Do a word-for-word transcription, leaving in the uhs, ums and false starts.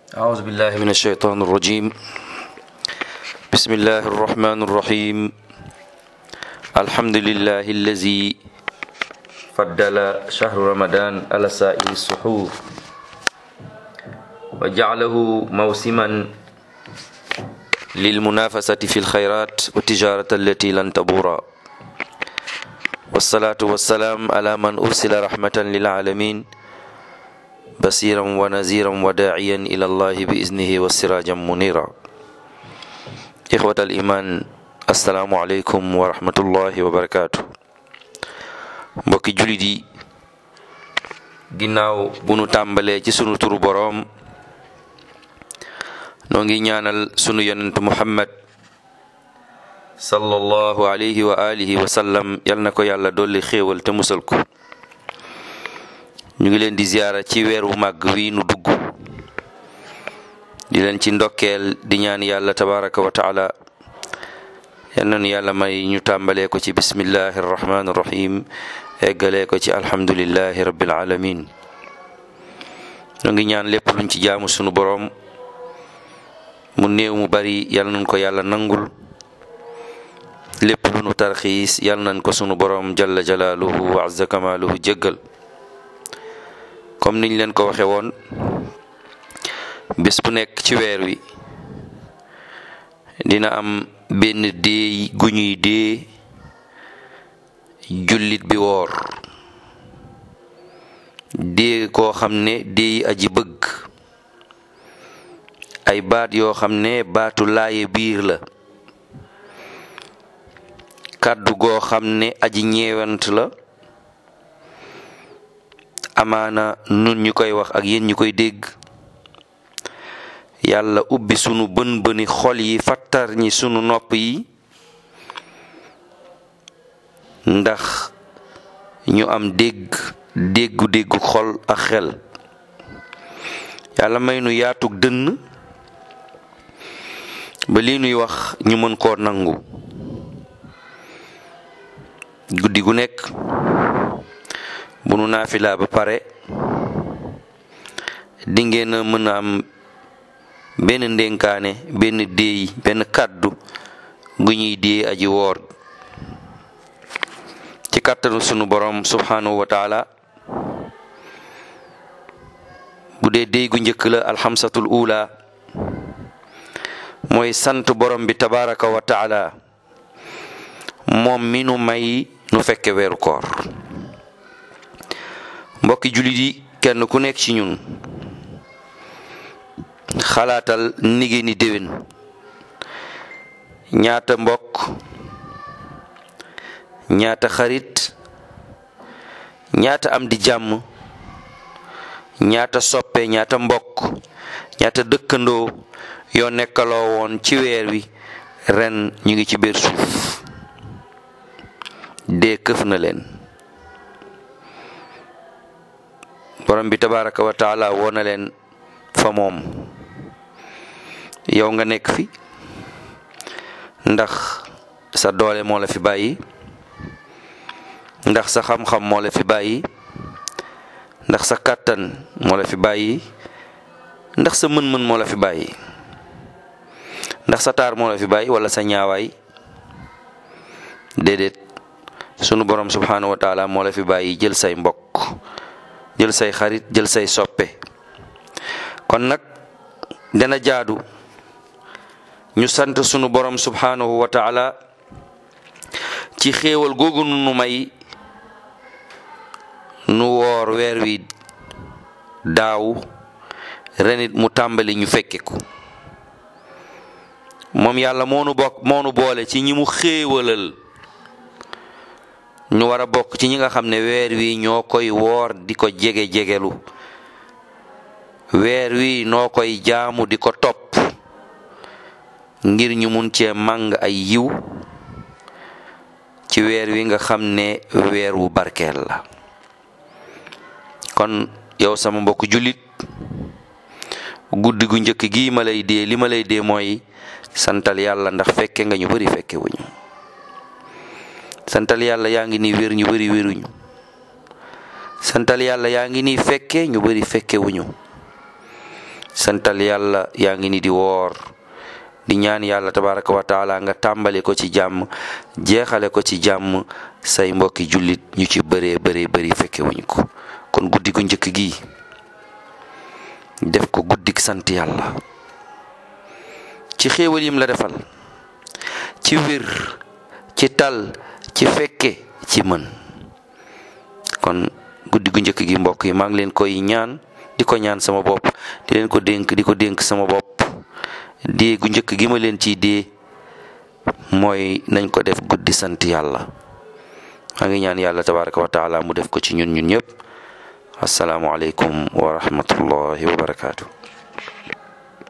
أعوذ بالله من الشيطان الرجيم بسم الله الرحمن الرحيم الحمد لله الذي فضل شهر رمضان على سائر السحور وجعله موسما للمنافسة في الخيرات والتجارة التي لن تبور والصلاة والسلام على من أرسل رحمة للعالمين بصيرا ونذيرا وداعيا إلى الله بإذنه وسراجا منيرا إخوة الإيمان السلام عليكم ورحمة الله وبركاته mbokki jullit yi ginnaaw bu nu tàmbalee ci sunu turu boroom noo ngi ñaanal sunu yonent Muhammad sallallahu alayhi wa alihi wa sallam yal na ko yàlla dolli xéewal te musal ko ñu ngi leen di ziyaara ci weer wu màgg wi nu dugg di leen ci ndokkeel di ñaan yàlla tabaraka wa taala yal na nu yàlla may ñu tàmbalee ko ci bismillahi arrahmani irrahim eggalee ko ci alhamdulillahi rabbil alamin ñu ngi ñaan lépp luñ ci jaamu sunu boroom mu néew mu bari yal nañ ko yàlla nangul lépp lu nu tarxiis yal nañ ko sunu boroom jalla jalaaluhu wa azza kamaaluhu jéggal comme niñ leen ko waxe woon bés bu nekk ci weer wi dina am benn déey gu ñuy dee jullit bi woor dee koo xam ne déey aji bëgg ay baat yoo xam ne baatu laaye biir la kàddu goo xam ne aji ñeewant la amaana nun ñu koy wax ak yéen ñu koy dégg yàlla ubbi sunu bën bëni xol yi fattar ñi sunu nopp yi ndax ñu am dégg déggu déggu xol ak xel yàlla may nu yaatug dënn ba lii nuy wax ñu mën koo nangu guddi gu nekk bu nu naafila ba pare di ngeen a mën a am benn ndénkaane benn déey benn kàddu gu ñuy dee aji woor ci kàttanu sunu borom subhanahu wa taala bu dee déey gu njëkk la alxamsatul ula mooy sant borom bi tabaraka wa taala moom mi nu may nu fekke weeru koor mbokki jullit yi kenn ku nekk ci ñun xalaatal nigée ni déwén ñaata mbokk ñaata xarit ñaata am di jàmm ñaata soppe ñaata mbokk ñaata dëkkandoo yoo nekkaloo woon ci weer wi ren ñu ngi ci biir suuf dee këf na leen borom bi tabaraka wa taala woo na leen fa moom yow nga nekk fi ndax sa doole moo la fi bàyyi ndax sa xam-xam moo la fi bàyyi ndax sa kàttan moo la fi bàyyi ndax sa mën-mën moo la fi bàyyi ndax sa taar moo la fi bàyyi wala sa ñaawaay déedéet sunu borom subhanahu wa taala moo la fi bàyyi jël say mbokk jël say xarit jël say soppe kon nag dana jaadu ñu sant sunu borom subhanahu wa taala ci xéewal googu nu may nu woor weer wi daaw renit mu tàmbali ñu fekke ko moom yàlla moo nu bokk moo nu boole ci ñi mu xéewalal ñu war a bokk ci ñi nga xam ne weer wi ñoo koy woor di ko jege jegelu weer wi noo koy jaamu di ko topp ngir ñu mun cee màng ay yiw ci weer wi nga xam ne weer wu barkeel la kon yow sama mbokk jullit guddi gu njëkk gi ma lay dee li ma lay dee mooy santal yàlla ndax fekke nga ñu bari fekke wuñu santal yàlla yaa ngi nii wér ñu bari wéruñu santal yàlla yaa ngi nii fekke ñu bari fekke wuñu santal yàlla yaa ngi ni di woor di ñaan yàlla tabaraka wa taala nga tàmbale ko ci jàmm jeexale ko ci jàmm say mbokki jullit ñu ci bëree bëree bëri fekke wuñ ko. kon guddi gu njëkk gi def ko guddik sant yàlla ci xéewal yim la defal ci wér ci tal ci fekke ci mën. kon guddi gu njëkk gi mbokk yi maa ngi leen koy ñaan di ko ñaan sama bopp di leen ko dénk di ko dénk sama bopp dee gu njëkk gi ma leen ciy dee mooy nañ ko def guddi sant yàlla. maa ngi ñaan yàlla tabaraka wa taala mu def ko ci ñun ñun ñëpp. assalaamu aleykum wa rahmatullahi wa barakaatu.